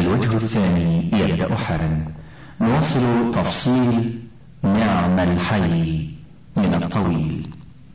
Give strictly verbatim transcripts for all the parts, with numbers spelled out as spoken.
الوجه الثاني يبدأ حالا. نواصل تفصيل نعم الحي من الطويل.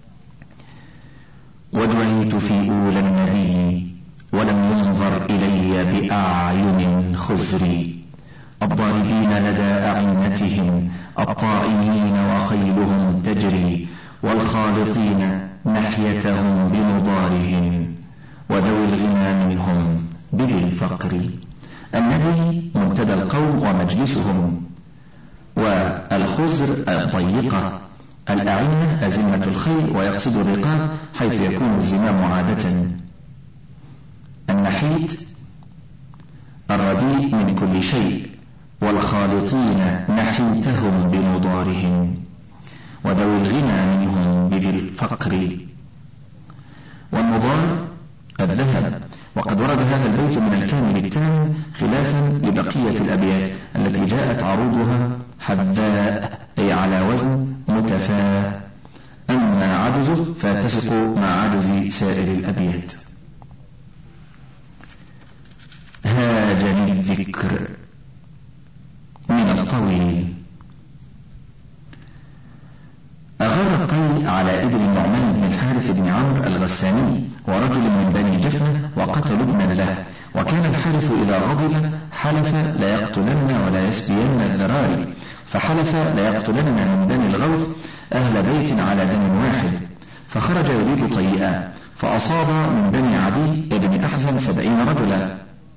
ودعيت في أولى الندي ولم ينظر إلي بأعين خزري، الضاربين لدى أعنتهم الطائنين وخيلهم تجري، والخالطين نحيتهم بمضارهم، وذوي الغنى منهم بذي الفقر. الندي منتدى القوم ومجلسهم، والخزر الضيقة، الأعنة أزمة الخيل ويقصد الرقاب حيث يكون الزمام عادة. النحيت الرديء من كل شيء، والخالطين نحيتهم بمضارهم، وذوي الغنى منهم بذي الفقر. والمضار الذهب. وقد ورد هذا البيت من الكامل التام خلافا لبقية الأبيات التي جاءت عروضها حذاء، أي على وزن متفاء، أما عجزه فيتسق مع عجز سائر الأبيات. هاجني الذكر من الطويل. أغار القيل على ابن النعمان بن الحارث بن عمرو الغساني ورجل من بني جفنة وقتل ابنا له، وكان الحارث إذا غضب حلف لا يقتلن ولا يسبين الذراري، فحلف لا يقتلن من بني الغوث أهل بيت على دم واحد، فخرج يريد طيئا فأصاب من بني عدي ابن أحزن سبعين رجلا،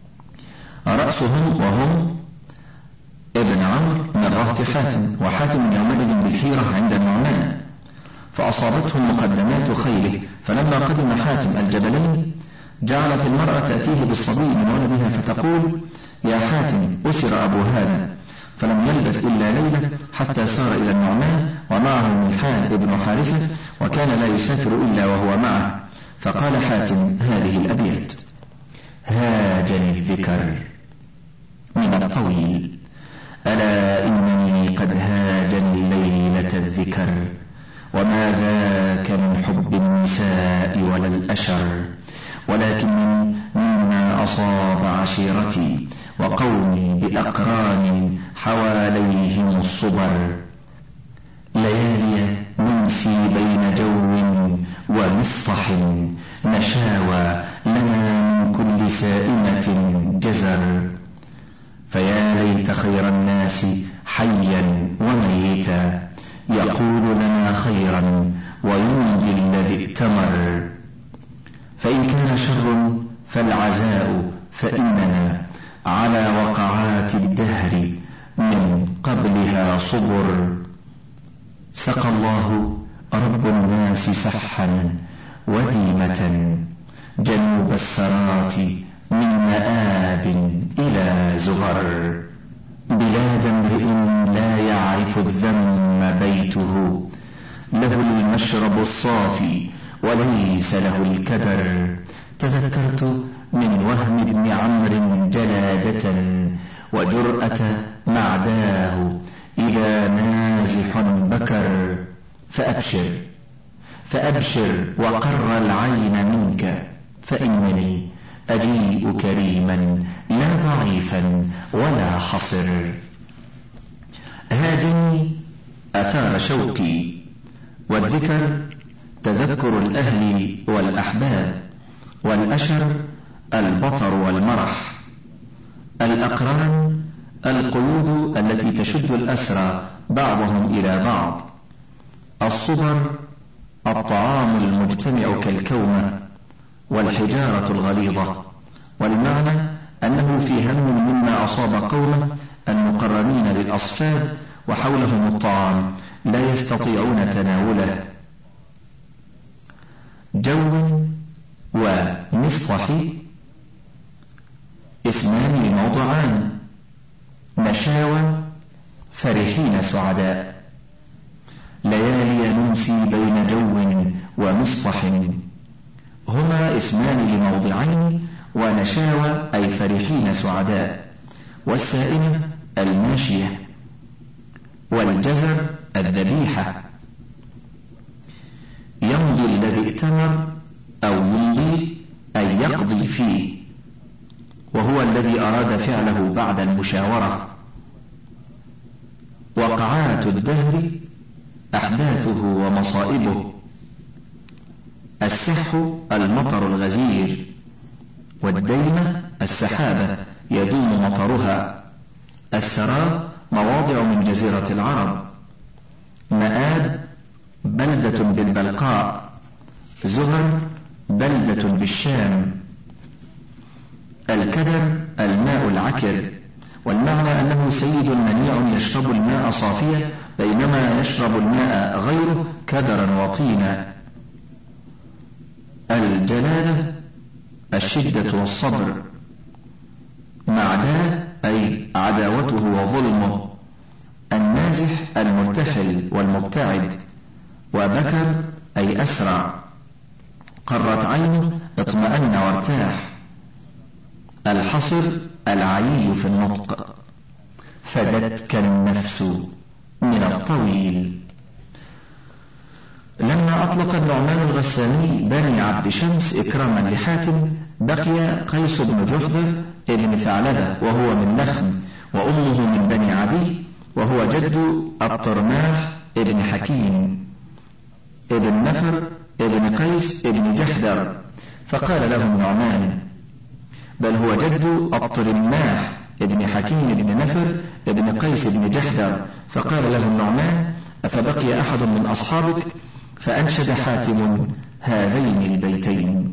رأسهم وهم ابن عمرو من رهط حاتم، وحاتم يومئذ بالحيرة عند النعمان، فأصابتهم مقدمات خيله. فلما قدم حاتم الجبلين جعلت المرأة تأتيه بالصبي من ولدها فتقول: يا حاتم أسر أبو هذا، فلم يلبث إلا ليلة حتى سار إلى النعمان ومعه ملحان ابن حارثة، وكان لا يسافر إلا وهو معه. فقال حاتم هذه الأبيات: هاجني الذكر من الطويل، ألا إنني قد هاجني ليلة الذكر، وما ذاك من حب النساء ولا الأشر، ولكنني مما أصاب عشيرتي وقومي بأقران حواليهم الصبر، ليالي نمسي بين جو ومصح، نشاوى لنا من كل سائمة جزر، فيا ليت خير الناس حيا وميتا يقول لنا خيرا ويمضي الذي ائتمر، فإن كان شر فالعزاء فإننا على وقعات الدهر من قبلها صبر، سقى الله رب الناس سحا وديمة جنوب السرات من مآب إلى زغر، بلاد امرئ لا يعرف الذم بيته، له المشرب الصافي وليس له الكدر، تذكرت من وهم ابن عمرو جلادة وجرأة معداه إذا مازح بكر، فأبشر فأبشر وقر العين منك، فإنني أجيء كريما لا ضعيفا ولا حصر. هاجني أثار شوقي، والذكر تذكر الأهل والأحباب، والأشر البطر والمرح، الأقران القيود التي تشد الأسرى بعضهم إلى بعض، الصبر الطعام المجتمع كالكومة، والحجارة الغليظة. والمعنى أنه في هم مما أصاب قومه المقرنين بالأصفاد وحولهم الطعام لا يستطيعون تناوله. جو ومصح اسمان لموضعان، نشاوى فرحين سعداء، ليالي نمسي بين جو ومصح هما اسمان لموضعين، ونشاوى أي فرحين سعداء، والسائمة الماشية، والجزر الذبيحة. يمضي الذي ائتمر أو يمضي أي يقضي فيه، وهو الذي أراد فعله بعد المشاورة. وقعات الدهر أحداثه ومصائبه. السح المطر الغزير، والديمة السحابة يدوم مطرها. السراب مواضع من جزيرة العرب. مآب بلدة بالبلقاء. زهر بلدة بالشام. الكدر الماء العكر، والمعنى أنه سيد منيع يشرب الماء صافيا بينما يشرب الماء غيره كدرا وطينا. الجلالة الشدة والصبر. معداه أي عداوته وظلمه. النازح المرتحل والمبتعد. وبكر أي أسرع. قرت عينه اطمأن وارتاح. الحصر العلي في النطق. فدتك النفس من الطويل. لما أطلق النعمان الغساني بني عبد شمس إكراما لحاتم، بقي قيس بن جحظر ابن ثعلبة وهو من لخم، وأمه من بني عدي، وهو جد الطرماح ابن حكيم ابن نفر ابن قيس ابن جحدر. فقال له النعمان: بل هو جد الطرماح ابن حكيم ابن نفر ابن قيس ابن جحدر. فقال له النعمان: أفبقي أحد من أصحابك؟ فأنشد حاتم هذين البيتين: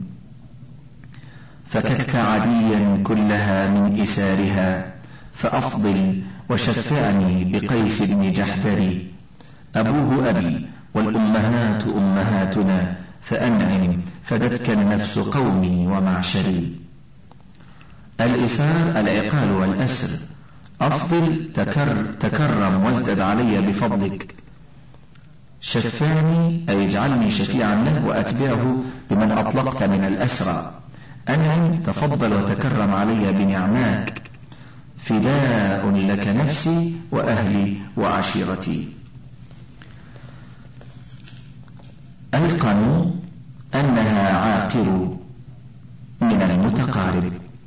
فككت عديا كلها من إسارها، فأفضل وشفعني بقيس بن جحدر. أبوه أبي والأمهات أمهاتنا، فأنعم فدتك النفس قومي ومعشري. الإسار العقال والأسر. أفضل تكر تكرم وازدد علي بفضلك. شفعني أي اجعلني شفيعا له وأتبعه بمن أطلقت من الأسرى. أنعم تفضل وتكرم علي بنعماك. فداء لك نفسي وأهلي وعشيرتي. أيقنوا أنها عاقر من المتقارب.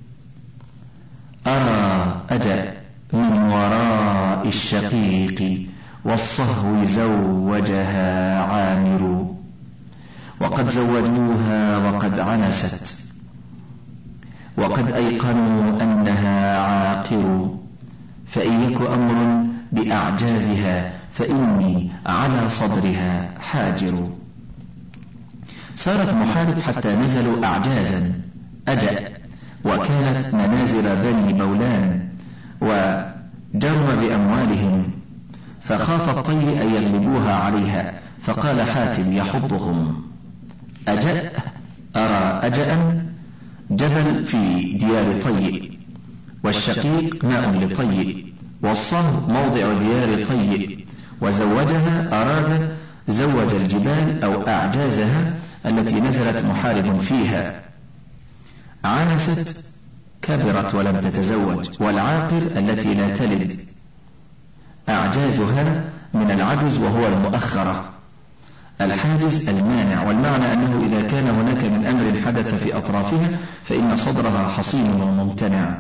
أرى أجأ من وراء الشقيق، والصهو زوجها عامر. وقد زوجوها وقد عنست، وقد أيقنوا أنها عاقر. فإن يك أمر بأعجازها فإني على صدرها حاجر. صارت محارب حتى نزلوا أعجازا أجأ، وكانت منازل بني بولان، وجر بأموالهم، فخاف الطي أن يغلبوها عليها، فقال حاتم يحضهم: أجأ أرى أجأ جبل في ديار طي، والشقيق ماء لطي، والصهر موضع ديار طي. وزوجها أراد زوج الجبال أو أعجازها التي نزلت محارب فيها. عنست كبرت ولم تتزوج، والعاقر التي لا تلد. أعجازها من العجز وهو المؤخرة. الحاجز المانع، والمعنى أنه إذا كان هناك من أمر حدث في أطرافها فإن صدرها حصين وممتنع.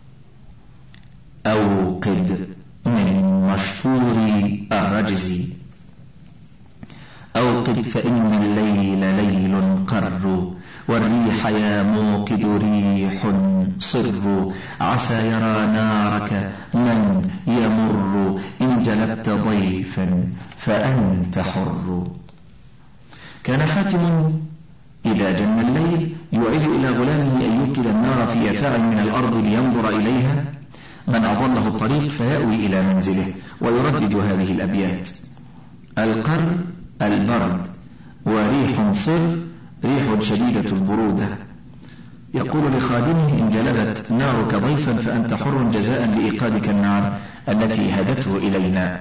أوقد من مشهور الرجز. أوقد فإن الليل ليل قر، والريح يا موقد ريح صر. عسى يرى نارك من يمر، إن جلبت ضيفا فأنت حر. كان حاتم إذا جن الليل يعيد إلى غلامه أن يوقد النار في يفاع من الأرض لينظر إليها من أضله الطريق فيأوي إلى منزله، ويردد هذه الأبيات: القر البرد، وريح صر ريح شديدة البرودة. يقول لخادمه: إن جلبت نارك ضيفا فأنت حر، جزاء لإيقادك النار التي هدته إلينا.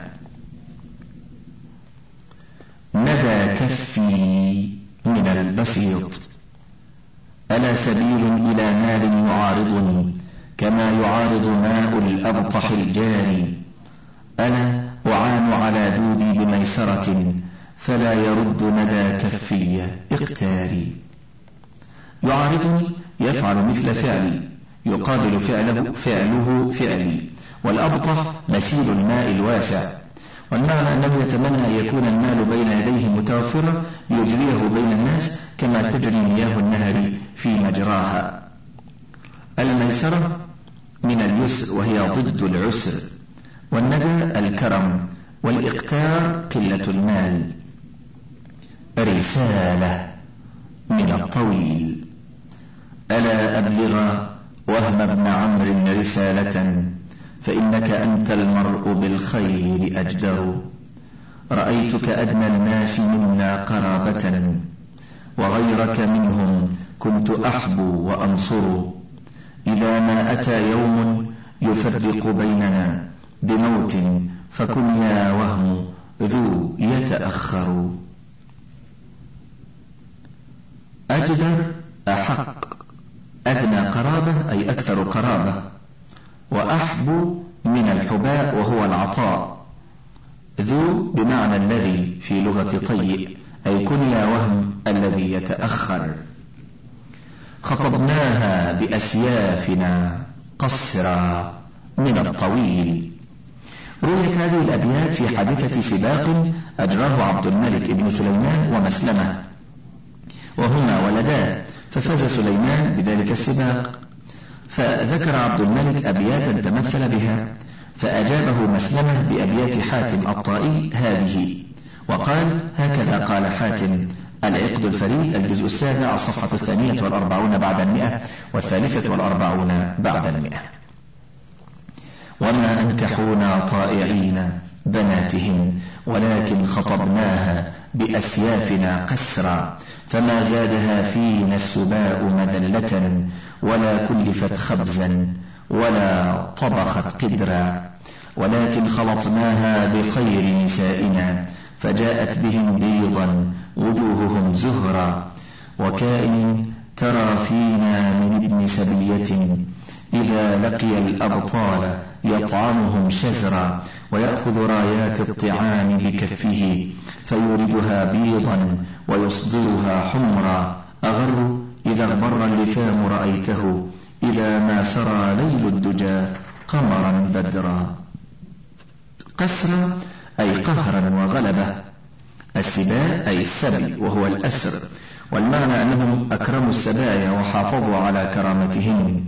ندى كفي من البسيط، ألا سبيل إلى مال يعارضني، كما يعارض ماء الأبطح الجاري. ألا أعان على دودي بميسرة، فلا يرد ندى كفي اقتاري. يعارضني يفعل مثل فعلي، يقابل فعله فعله فعلي، والأبطح مسيل الماء الواسع. والمعنى أنه يتمنى أن يكون المال بين يديه متوفرا ليجريه بين الناس كما تجري مياه النهر في مجراها. الميسرة من اليسر وهي ضد العسر، والندى الكرم، والإقتار قلة المال. رسالة من الطويل: ألا أبلغ وهم بن عمرو رسالة، فإنك أنت المرء بالخير أجدر. رأيتك أدنى الناس منا قرابة، وغيرك منهم كنت أحبو وأنصر. إذا ما أتى يوم يفرق بيننا بموت، فكن يا وهم ذو يتأخر. أجدر أحق، أدنى قرابة أي أكثر قرابة، وأحب من الحباء وهو العطاء. ذو بمعنى الذي في لغة طيء، أي كن يا وهم الذي يتأخر. خطبناها بأسيافنا قصرا من الطويل. رويت هذه الأبيات في حادثة سباق أجراه عبد الملك بن سليمان ومسلمة، وهما ولدان، ففاز سليمان بذلك السباق، فذكر عبد الملك أبياتا تمثل بها، فأجابه مسلمة بأبيات حاتم الطائي هذه، وقال: هكذا قال حاتم. العقد الفريد، الجزء السابع، الصفحة الثانية والأربعون بعد المئة والثالثة والأربعون بعد المئة. وما أنكحونا طائعين بناتهم، ولكن خطبناها بأسيافنا قسرا، فما زادها فينا السباء مذلة، ولا كلفت خبزا ولا طبخت قدرا، ولكن خلطناها بخير نسائنا، فجاءت بهم بيضا وجوههم زهرا. وكائن ترى فينا من ابن سبية، إذا لقي الأبطال يطعمهم شزرا، ويأخذ رايات الطعام بكفه، فيوردها بيضا ويصدرها حمرا. أغر إذا اغبر اللثام رأيته، إذا ما سرى ليل الدجى قمرا بدرا. قسرا أي قهرا وغلبة. السباء أي السبي وهو الأسر، والمعنى أنهم أكرموا السبايا وحافظوا على كرامتهم.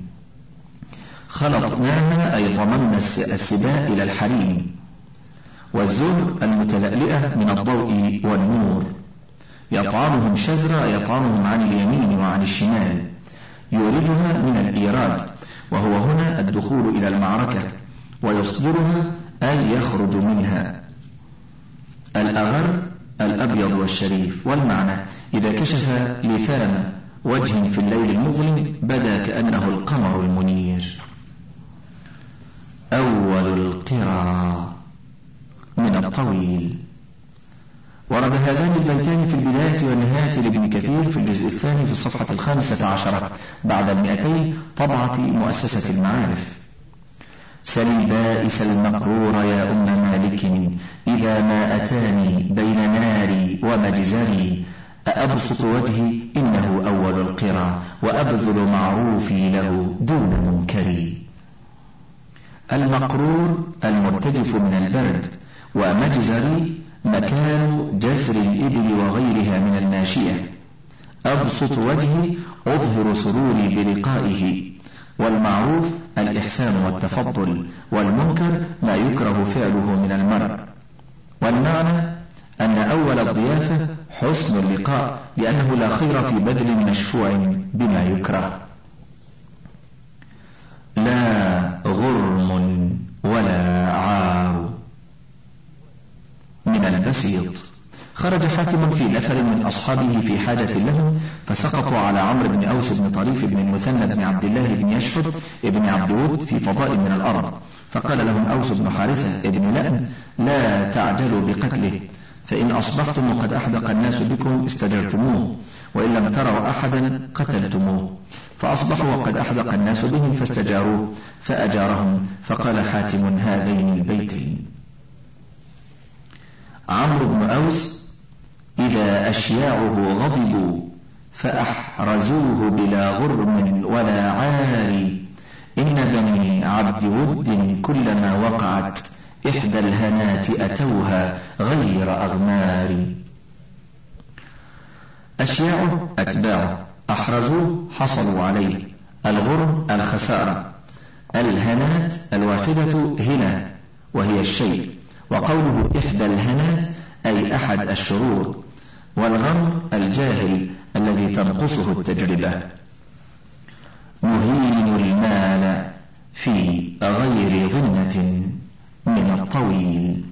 خلطناها أي ضممنا السباء إلى الحريم. والزهر المتلألئة من الضوء والنور. يطعمهم شزرا، يطعمهم عن اليمين وعن الشمال. يوردها من الإيراد، وهو هنا الدخول إلى المعركة. ويصدرها أي يخرج منها. الأغر الأبيض والشريف، والمعنى إذا كشف لثام وجه في الليل المظلم بدا كأنه القمر المنير. أول القرى من الطويل. ورد هذان البيتان في البداية والنهاية لابن كثير في الجزء الثاني في الصفحة الخامسة عشرة بعد المئتين، طبعة مؤسسة المعارف. سل البائس المقرور يا أم مالك، إذا ما أتاني بين ناري ومجزري، أأبسط وجهي إنه أول القرى، وأبذل معروفي له دون منكري. المقرور المرتجف من البرد، ومجزري مكان جزر الإبل وغيرها من الماشية. أبسط وجهي أظهر سروري بلقائه. والمعروف الإحسان والتفضل، والمنكر ما يكره فعله من المرء. والمعنى أن أول الضيافة حسن اللقاء، لأنه لا خير في بذل مشفوع بما يكره. لا غرم ولا عار من البسيط. خرج حاتم في نفر من أصحابه في حاجة لهم، فسقطوا على عمرو بن أوس بن طريف بن المثنى بن عبد الله بن يشفر بن عبد ود في فضاء من الأرض، فقال لهم أوس بن حارثة بن لأم: لا تعجلوا بقتله، فإن أصبحتم وقد أحدق الناس بكم استجرتموه، وإن لم تروا أحدا قتلتموه. فأصبحوا وقد أحدق الناس بهم فاستجاروه فأجارهم. فقال حاتم هذين البيتين: عمرو بن أوس إذا أشياعه غضبوا فأحرزوه بلا غرم ولا عار، إن بني عبد ود كلما وقعت إحدى الهنات أتوها غير أغمار. أشياعه أتباعه، أحرزوه حصلوا عليه. الغرم الخسارة. الهنات الواحدة هنا وهي الشيء، وقوله إحدى الهنات أي أحد الشرور. والغمر الجاهل الذي تنقصه التجربة. مهين المال في غير ظنة من الطويل.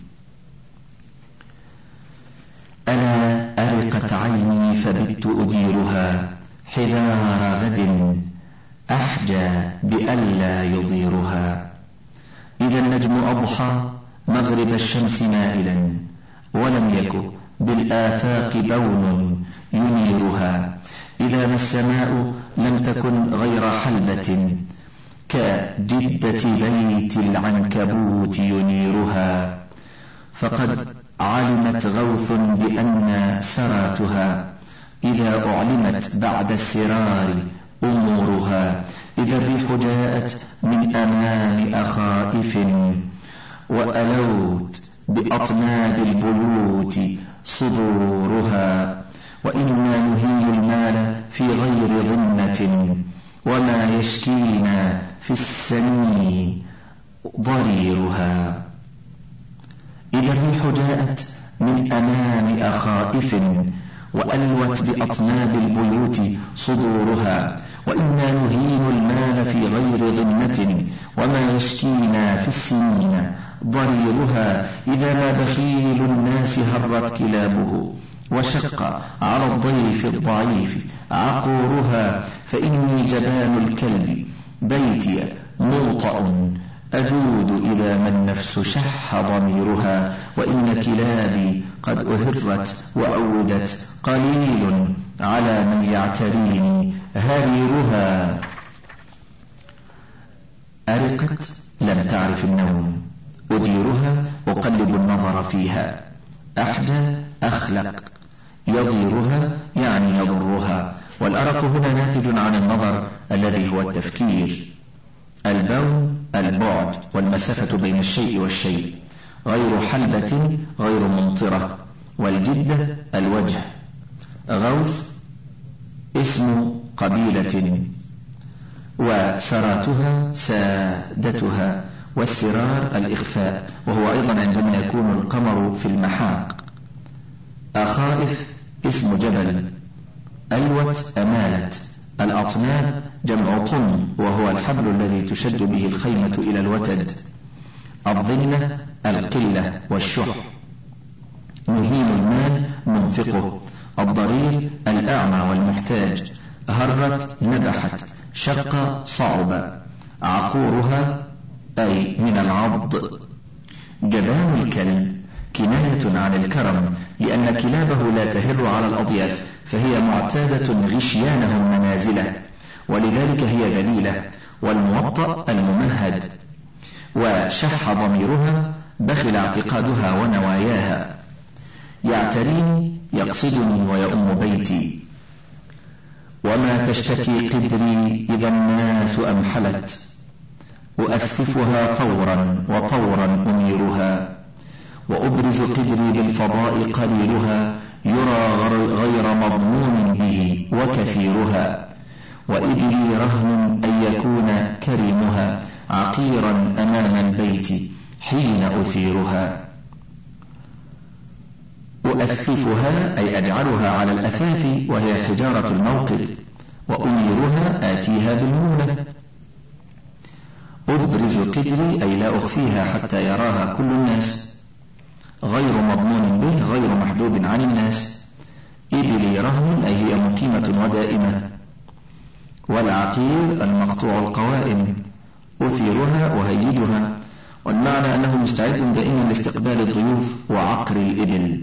ألا أرقت عيني فبت أديرها حذار غد أحجى بألا يضيرها. إذا النجم أضحى مغرب الشمس مائلا ولم يك بالآفاق بون ينيرها. إذا ما السماء لم تكن غير حلبة كجدة بيت العنكبوت ينيرها. فقد علمت غوث بأن سراتها إذا أعلمت بعد السرار أمورها. إذا الريح جاءت من أمام أخائف وألوت بأطناب البيوت صدورها. وإنا نهي المال في غير ظنة وما يشكينا في السنين ضريرها. إذا الريح جاءت من أمام أخائف وألوت بأطناب البيوت صدورها. وإنا نهين المال في غير ظنة وما يشكينا في السنين ضريرها. إذا ما بخيل الناس هرت كلابه وشق على الضيف الضعيف عقورها. فإني جبان الكلب بيتي موطأ أجود إذا ما النفس شح ضميرها. وإن كلابي قد أهرت وأودت قليل على من يعتريني هريرها. أرقت لم تعرف النوم. أديرها أقلب النظر فيها. أحجى أخلق. يضيرها يعني يضرها. والأرق هنا ناتج عن النظر الذي هو التفكير. البون البعد والمسافة بين الشيء والشيء. غير حلبة غير ممطرة. والجدة الوجه. غوث اسم قبيلة وسراتها سادتها. والسرار الإخفاء وهو أيضا عندما يكون القمر في المحاق. أخائف اسم جبل. ألوت أمالت. الأطناب جمع طن وهو الحبل الذي تشد به الخيمة إلى الوتد. الظنة القلة والشح. مهين المال منفقه. الضرير الأعمى والمحتاج. هرت نبحت. شق صعب. عقورها أي من العض. جبان الكلب كناية عن الكرم لأن كلابه لا تهر على الأضياف فهي معتادة غشيانهم منازله ولذلك هي ذليلة. والموطأ الممهد. وشح ضميرها بخل اعتقادها ونواياها. يعتريني يقصدني ويؤم بيتي. وما تشتكي قدري إذا الناس أمحلت. أؤثفها طورا وطورا أميرها. وأبرز قدري بالفضاء قليلها يرى غير مضمون به وكثيرها. وإبلي رهن أن يكون كريمها عقيرا أمام البيت حين أثيرها. أؤثفها أي أجعلها على الأثاث وهي حجارة الموقد. وأميرها آتيها بالمونة. أبرز قدري أي لا أخفيها حتى يراها كل الناس. غير مضمون به غير محجوب عن الناس. إبلي رهن أي هي مقيمة ودائمة. والعقير المقطوع القوائم. أثيرها وهيجها. والمعنى أنه مستعد دائما لاستقبال الضيوف وعقر الإبل.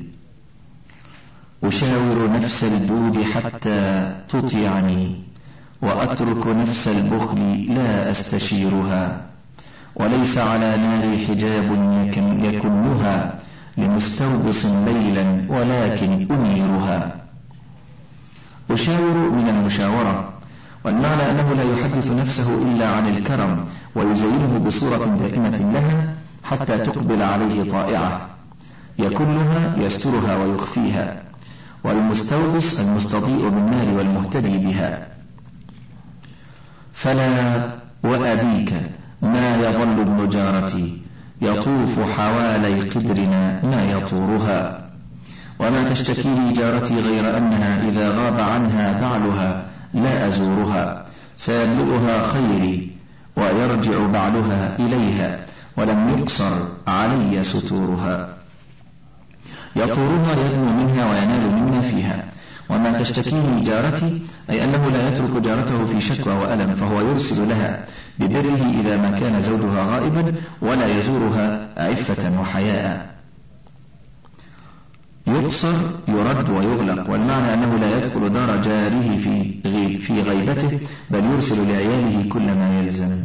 أشاور نفس الجود حتى تطيعني وأترك نفس البخل لا أستشيرها. وليس على ناري حجاب يكنها لمستوبص ليلا ولكن أنيرها. أشاور من المشاورة. والمعنى أنه لا يحدث نفسه إلا عن الكرم ويزينه بصورة دائمة لها حتى تقبل عليه طائعة يكلها يسترها ويخفيها، والمستوبس المستضيء بالنار والمهتدي بها. فلا وأبيك ما يظل ابن جارتي يطوف حوالي قدرنا ما يطورها، وما تشتكي لي جارتي غير أنها إذا غاب عنها بعلها لا أزورها، سيبلغها خيري ويرجع بعلها إليها ولم يقصر علي ستورها. يطورها يدنو منها وينال مما فيها. وما تشتكيه جارتي أي أنه لا يترك جارته في شكوى وألم، فهو يرسل لها ببره إذا ما كان زوجها غائبا ولا يزورها عفة وحياء. يقصر يرد ويغلق، والمعنى أنه لا يدخل دار جاره في في غيبته، بل يرسل لعياله كل ما يلزم.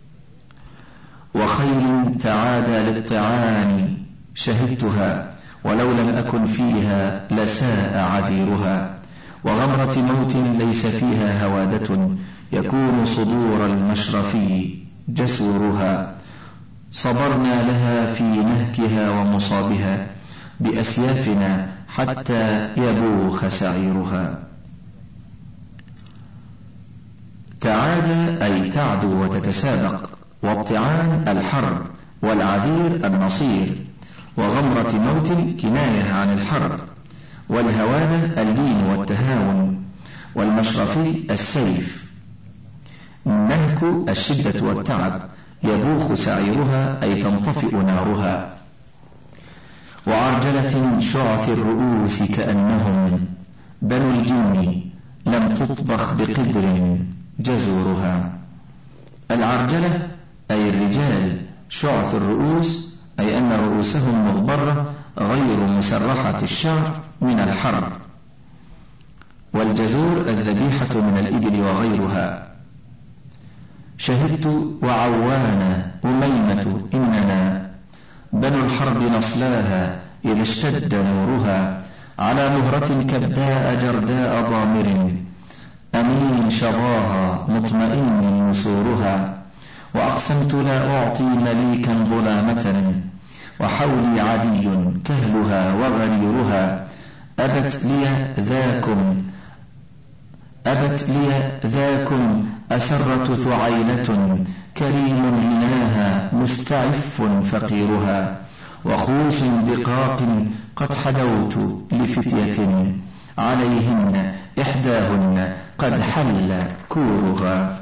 وخيل تعادى للطعان شهدتها ولو لم أكن فيها لساء عذيرها، وغمرة موت ليس فيها هوادة يكون صدور المشرفي جسورها، صبرنا لها في نهكها ومصابها بأسيافنا حتى يبوخ سعيرها. تعادى أي تعدو وتتسابق، والطعان الحرب، والعذير النصير، وغمرة موت كناية عن الحرب، والهوادة اللين والتهاون، والمشرفي السيف. نهك الشدة والتعب، يبوخ سعيرها أي تنطفئ نارها. وعرجلة شعث الرؤوس كأنهم بنو الجن لم تطبخ بقدر جزورها. العرجلة أي الرجال، شعث الرؤوس أي أن رؤوسهم مغبرة غير مسرحة الشعر من الحرب. والجزور الذبيحة من الإبل وغيرها. شهدت وعوانا أميمة إننا بنو الحرب نصلاها إذا اشتد نورها، على مهرة كبداء جرداء ضامر أمين شظاها مطمئن نسورها. وأقسمت لا أعطي مليكا ظلامة وحولي عدي كهلها وغريرها، أبت لي ذاكم أبت لي ذاكم أسرة ثعيلة كريم غناها مستعف فقيرها، وخوص دقاق قد حدوت لفتية عليهن إحداهن قد حل كورها.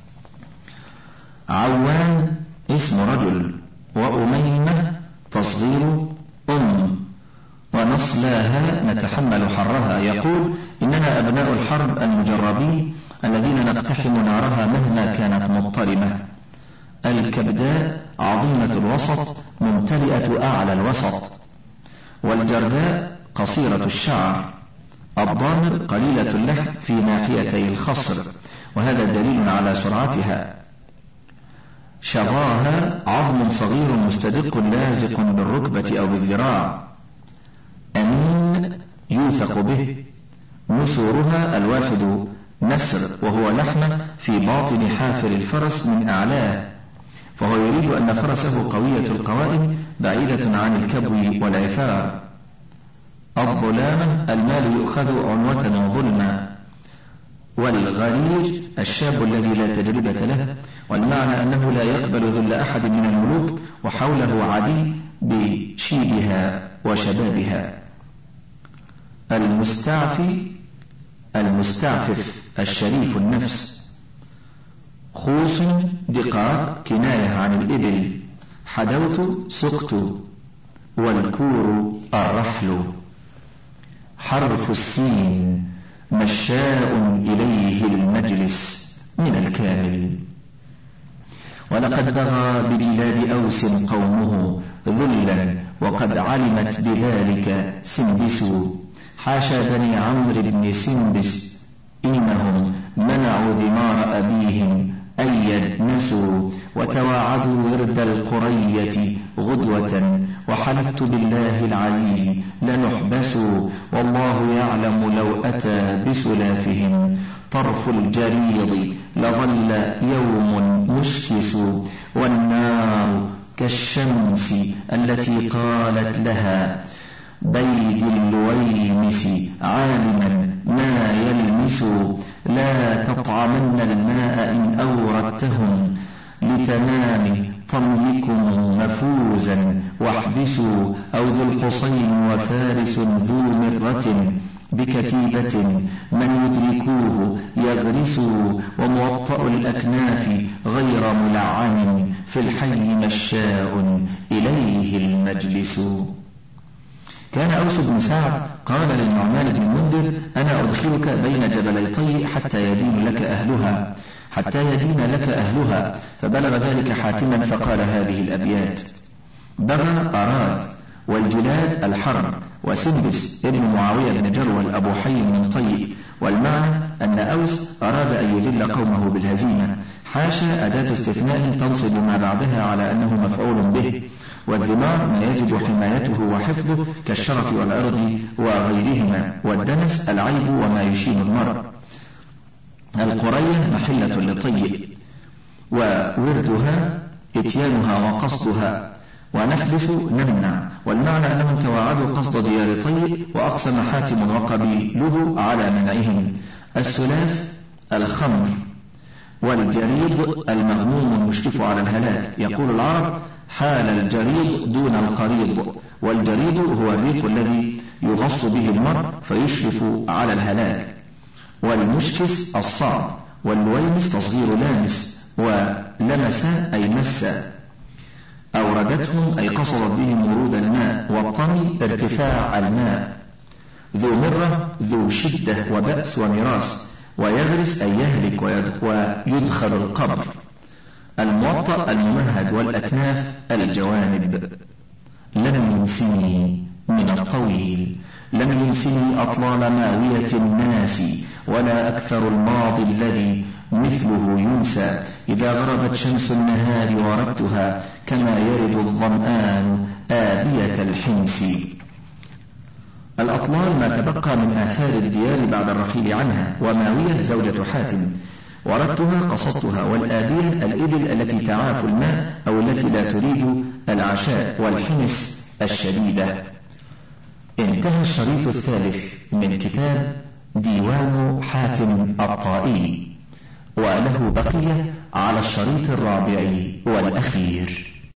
عوان اسم رجل، وأميمة تصغير أم، ونصلاها نتحمل حرها. يقول إننا أبناء الحرب المجربين الذين نقتحم نارها مهما كانت مضطرمة. الكبداء عظيمة الوسط ممتلئة أعلى الوسط، والجرداء قصيرة الشعر، الضامر قليلة اللحم في ناحيتي الخصر، وهذا دليل على سرعتها. شظاها عظم صغير مستدق لازق بالركبة أو بالذراع. أمين يوثق به. نسورها الواحد نسر، وهو لحمة في باطن حافر الفرس من أعلاه، فهو يريد أن فرسه قوية القوائم بعيدة عن الكبو والعثار. الظلامة المال يؤخذ عنوة ظلما. والغريج الشاب الذي لا تجربة له، والمعنى أنه لا يقبل ذل أحد من الملوك، وحوله عدي بشيبها وشبابها. المستعفي المستعفف الشريف النفس. خوص دقاق كناية عن الإبل. حدوت سقت. والكور الرحل. حرف السين مشاء إليه المجلس من الكامل. ولقد بغى بجلاد أوس قومه ذلا وقد علمت بذلك سندس. حاشا بني عمرو بن سندس إنهم منعوا ذمار أبيهم أن يدنسوا وتواعدوا ورد القرية غدوة، وحلفت بالله العزيز لنحبسوا، والله يعلم لو أتى بسلافهم طرف الجريض لظل يوم مشكس، والنار كالشمس التي قالت لها بيد اللويمس عالما ما يلمس، لا تطعمن الماء إن أوردتهم لتمام طميكم مفوزا، واحبسوا أو ذو الحصين وفارس ذو مرة بكتيبة من يدركوه يغرسوا، وموطأ الأكناف غير ملعن في الحي مشاء إليه المجلس. كان أوس بن سعد قال للنعمان بن المنذر أنا أدخلك بين جبلي طي حتى يدين لك أهلها حتى يدين لك أهلها فبلغ ذلك حاتما فقال هذه الأبيات: بغى أراد والجلاد الحرب، وسنبس ابن معاوية بن جرول أبو حي من طي، والمعنى أن أوس أراد أن يذل قومه بالهزيمة، حاشا أداة استثناء تنصب ما بعدها على أنه مفعول به، والذمار ما يجب حمايته وحفظه كالشرف والأرض وغيرهما، والدنس العيب وما يشين المرء. القرية محلة لطي ووردها إتيانها وقصدها، ونحبس نمنع، والمعنى أنهم توعدوا قصد ديار طي، وأقسم حاتم وقبيله على منعهم. السلاف الخمر، والجريد المغموم المشرف على الهلاك. يقول العرب حال الجريد دون القريض، والجريد هو الريق الذي يغص به المرء فيشرف على الهلاك. والمشكس الصعب، واللويمس تصغير لامس، ولمس أي مس. أوردتهم أي قصرت بهم ورود الماء، والطمي ارتفاع الماء. ذو مرة ذو شدة وبأس ومراس، ويغرس أي يهلك ويدخل القبر. الموطأ الممهد، والأكناف الجوانب. لم ينسني من الطويل، لم ينسني أطلال ماوية الناس، ولا أكثر الماضي الذي مثله ينسى. إذا غربت شمس النهار وردتها كما يرد الظمآن آبية الحمص. الأطلال ما تبقى من آثار الديار بعد الرحيل عنها، وماوية زوجة حاتم، وردتها قصدتها، والآبية الإبل التي تعاف الماء أو التي لا تريد العشاء، والحمص الشديدة. انتهى الشريط الثالث من كتاب ديوان حاتم الطائي، وله بقية على الشريط الرابع والأخير.